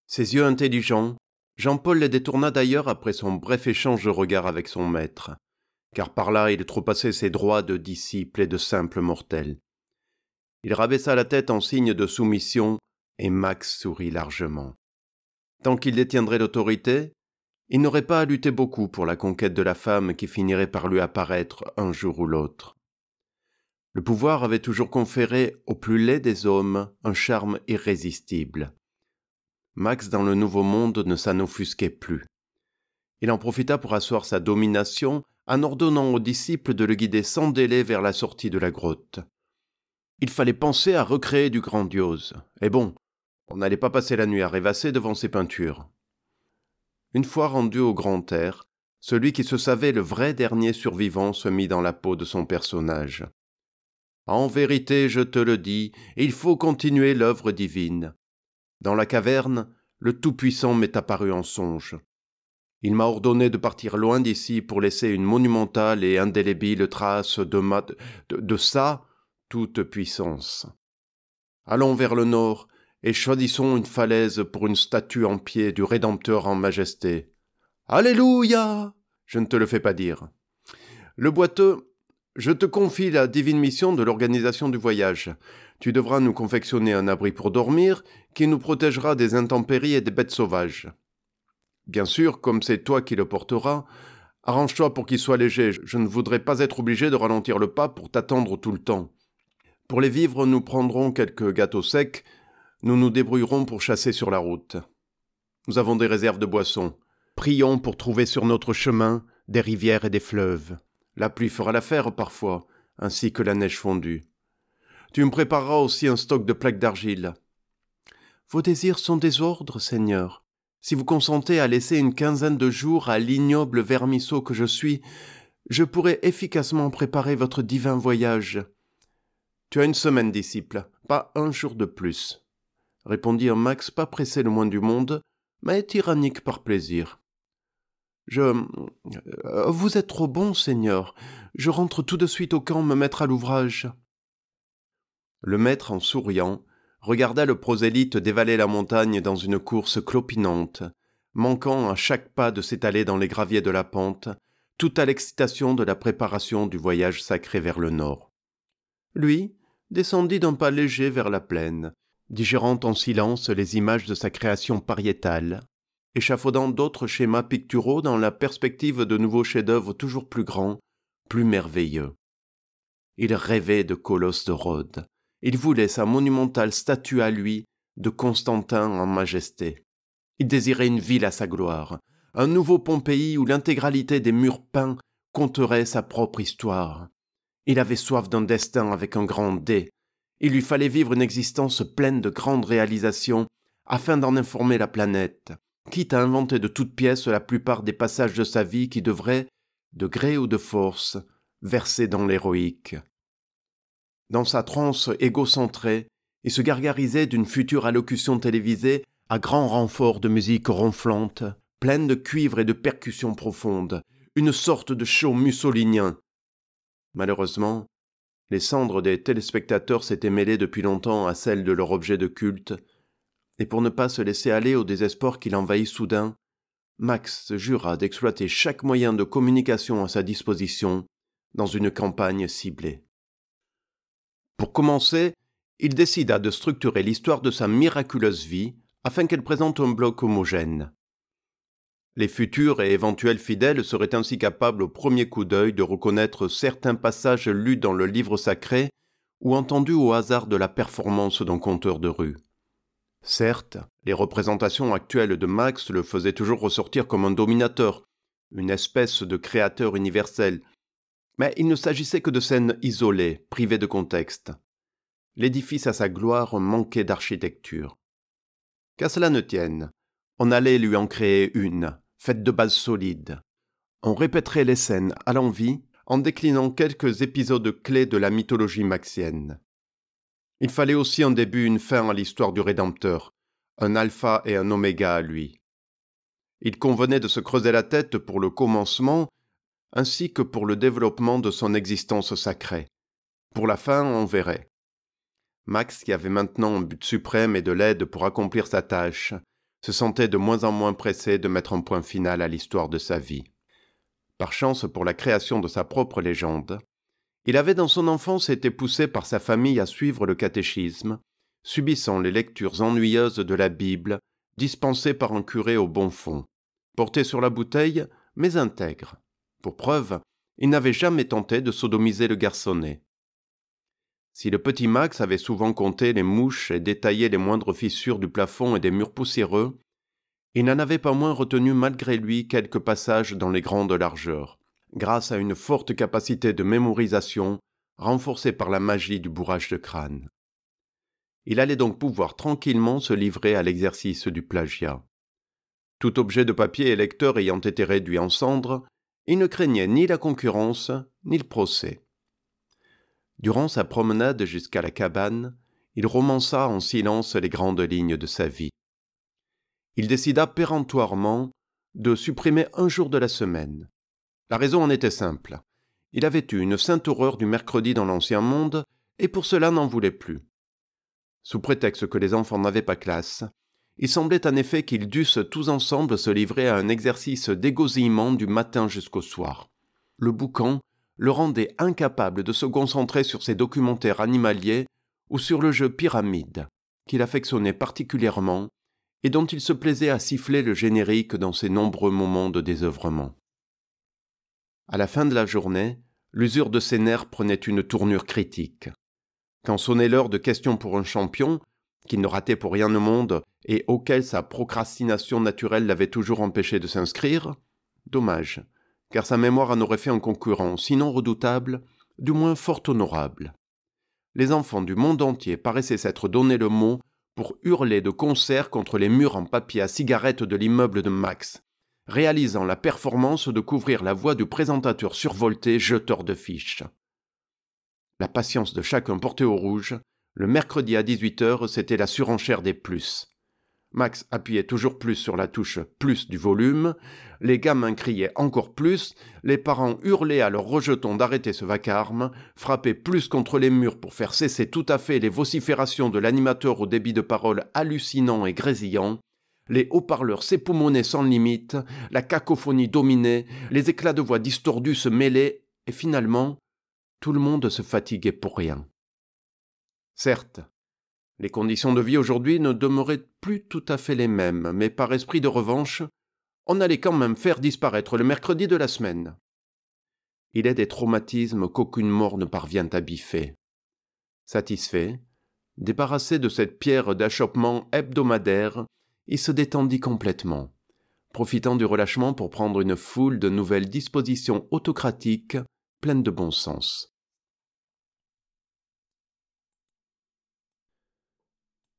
Ses yeux intelligents, Jean-Paul les détourna d'ailleurs après son bref échange de regards avec son maître, car par là il troupassait ses droits de disciple et de simple mortel. Il rabaissa la tête en signe de soumission, et Max sourit largement. Tant qu'il détiendrait l'autorité, il n'aurait pas à lutter beaucoup pour la conquête de la femme qui finirait par lui apparaître un jour ou l'autre. Le pouvoir avait toujours conféré au plus laid des hommes un charme irrésistible. Max, dans le Nouveau Monde, ne s'en offusquait plus. Il en profita pour asseoir sa domination en ordonnant aux disciples de le guider sans délai vers la sortie de la grotte. Il fallait penser à recréer du grandiose. Et bon, on n'allait pas passer la nuit à rêvasser devant ses peintures. Une fois rendu au grand air, celui qui se savait le vrai dernier survivant se mit dans la peau de son personnage. En vérité, je te le dis, il faut continuer l'œuvre divine. Dans la caverne, le Tout-Puissant m'est apparu en songe. Il m'a ordonné de partir loin d'ici pour laisser une monumentale et indélébile trace de sa toute puissance. Allons vers le nord et choisissons une falaise pour une statue en pied du Rédempteur en majesté. Alléluia! Je ne te le fais pas dire. Le boiteux, je te confie la divine mission de l'organisation du voyage. Tu devras nous confectionner un abri pour dormir qui nous protégera des intempéries et des bêtes sauvages. Bien sûr, comme c'est toi qui le porteras, arrange-toi pour qu'il soit léger. Je ne voudrais pas être obligé de ralentir le pas pour t'attendre tout le temps. Pour les vivres, nous prendrons quelques gâteaux secs. Nous nous débrouillerons pour chasser sur la route. Nous avons des réserves de boissons. Prions pour trouver sur notre chemin des rivières et des fleuves. La pluie fera l'affaire parfois, ainsi que la neige fondue. Tu me prépareras aussi un stock de plaques d'argile. Vos désirs sont des ordres, Seigneur. Si vous consentez à laisser une quinzaine de jours à l'ignoble vermisseau que je suis, je pourrai efficacement préparer votre divin voyage. Tu as une semaine, disciple, pas un jour de plus, répondit un Max pas pressé le moins du monde, mais tyrannique par plaisir. Vous êtes trop bon, Seigneur. Je rentre tout de suite au camp me mettre à l'ouvrage. Le maître, en souriant, regarda le prosélyte dévaler la montagne dans une course clopinante, manquant à chaque pas de s'étaler dans les graviers de la pente, tout à l'excitation de la préparation du voyage sacré vers le nord. Lui descendit d'un pas léger vers la plaine, digérant en silence les images de sa création pariétale, échafaudant d'autres schémas picturaux dans la perspective de nouveaux chefs-d'œuvre toujours plus grands, plus merveilleux. Il rêvait de colosses de Rhodes. Il voulait sa monumentale statue à lui de Constantin en majesté. Il désirait une ville à sa gloire, un nouveau Pompéi où l'intégralité des murs peints conterait sa propre histoire. Il avait soif d'un destin avec un grand D. Il lui fallait vivre une existence pleine de grandes réalisations afin d'en informer la planète, quitte à inventer de toutes pièces la plupart des passages de sa vie qui devraient, de gré ou de force, verser dans l'héroïque. Dans sa transe égocentrée, il se gargarisait d'une future allocution télévisée à grand renfort de musique ronflante, pleine de cuivre et de percussions profondes, une sorte de show mussolinien. Malheureusement, les cendres des téléspectateurs s'étaient mêlées depuis longtemps à celles de leur objet de culte, et pour ne pas se laisser aller au désespoir qui l'envahit soudain, Max se jura d'exploiter chaque moyen de communication à sa disposition dans une campagne ciblée. Pour commencer, il décida de structurer l'histoire de sa miraculeuse vie afin qu'elle présente un bloc homogène. Les futurs et éventuels fidèles seraient ainsi capables au premier coup d'œil de reconnaître certains passages lus dans le livre sacré ou entendus au hasard de la performance d'un conteur de rue. Certes, les représentations actuelles de Max le faisaient toujours ressortir comme un dominateur, une espèce de créateur universel, mais il ne s'agissait que de scènes isolées, privées de contexte. L'édifice à sa gloire manquait d'architecture. Qu'à cela ne tienne, on allait lui en créer une, faite de bases solides. On répéterait les scènes à l'envi en déclinant quelques épisodes clés de la mythologie maxienne. Il fallait aussi un début et une fin à l'histoire du Rédempteur, un alpha et un oméga à lui. Il convenait de se creuser la tête pour le commencement ainsi que pour le développement de son existence sacrée. Pour la fin, on verrait. Max, qui avait maintenant un but suprême et de l'aide pour accomplir sa tâche, se sentait de moins en moins pressé de mettre un point final à l'histoire de sa vie. Par chance pour la création de sa propre légende, il avait dans son enfance été poussé par sa famille à suivre le catéchisme, subissant les lectures ennuyeuses de la Bible, dispensées par un curé au bon fond, porté sur la bouteille, mais intègre. Pour preuve, il n'avait jamais tenté de sodomiser le garçonnet. Si le petit Max avait souvent compté les mouches et détaillé les moindres fissures du plafond et des murs poussiéreux, il n'en avait pas moins retenu malgré lui quelques passages dans les grandes largeurs, grâce à une forte capacité de mémorisation renforcée par la magie du bourrage de crâne. Il allait donc pouvoir tranquillement se livrer à l'exercice du plagiat. Tout objet de papier et lecteur ayant été réduit en cendres, il ne craignait ni la concurrence, ni le procès. Durant sa promenade jusqu'à la cabane, il romança en silence les grandes lignes de sa vie. Il décida péremptoirement de supprimer un jour de la semaine. La raison en était simple. Il avait eu une sainte horreur du mercredi dans l'ancien monde, et pour cela n'en voulait plus. Sous prétexte que les enfants n'avaient pas classe, il semblait en effet qu'ils dussent tous ensemble se livrer à un exercice d'égosillement du matin jusqu'au soir. Le boucan le rendait incapable de se concentrer sur ses documentaires animaliers ou sur le jeu pyramide, qu'il affectionnait particulièrement et dont il se plaisait à siffler le générique dans ses nombreux moments de désœuvrement. À la fin de la journée, l'usure de ses nerfs prenait une tournure critique. Quand sonnait l'heure de questions pour un champion, qu'il ne ratait pour rien au monde et auquel sa procrastination naturelle l'avait toujours empêché de s'inscrire, dommage, car sa mémoire en aurait fait un concurrent, sinon redoutable, du moins fort honorable. Les enfants du monde entier paraissaient s'être donné le mot pour hurler de concert contre les murs en papier à cigarette de l'immeuble de Max, réalisant la performance de couvrir la voix du présentateur survolté jeteur de fiches. La patience de chacun portée au rouge, le mercredi à 18h, c'était la surenchère des plus. Max appuyait toujours plus sur la touche « plus » du volume, les gamins criaient encore plus, les parents hurlaient à leurs rejetons d'arrêter ce vacarme, frappaient plus contre les murs pour faire cesser tout à fait les vociférations de l'animateur au débit de parole hallucinant et grésillant, les haut-parleurs s'époumonaient sans limite, la cacophonie dominait, les éclats de voix distordus se mêlaient, et finalement, tout le monde se fatiguait pour rien. Certes, les conditions de vie aujourd'hui ne demeuraient plus tout à fait les mêmes, mais par esprit de revanche, on allait quand même faire disparaître le mercredi de la semaine. Il est des traumatismes qu'aucune mort ne parvient à biffer. Satisfait, débarrassé de cette pierre d'achoppement hebdomadaire, il se détendit complètement, profitant du relâchement pour prendre une foule de nouvelles dispositions autocratiques pleines de bon sens.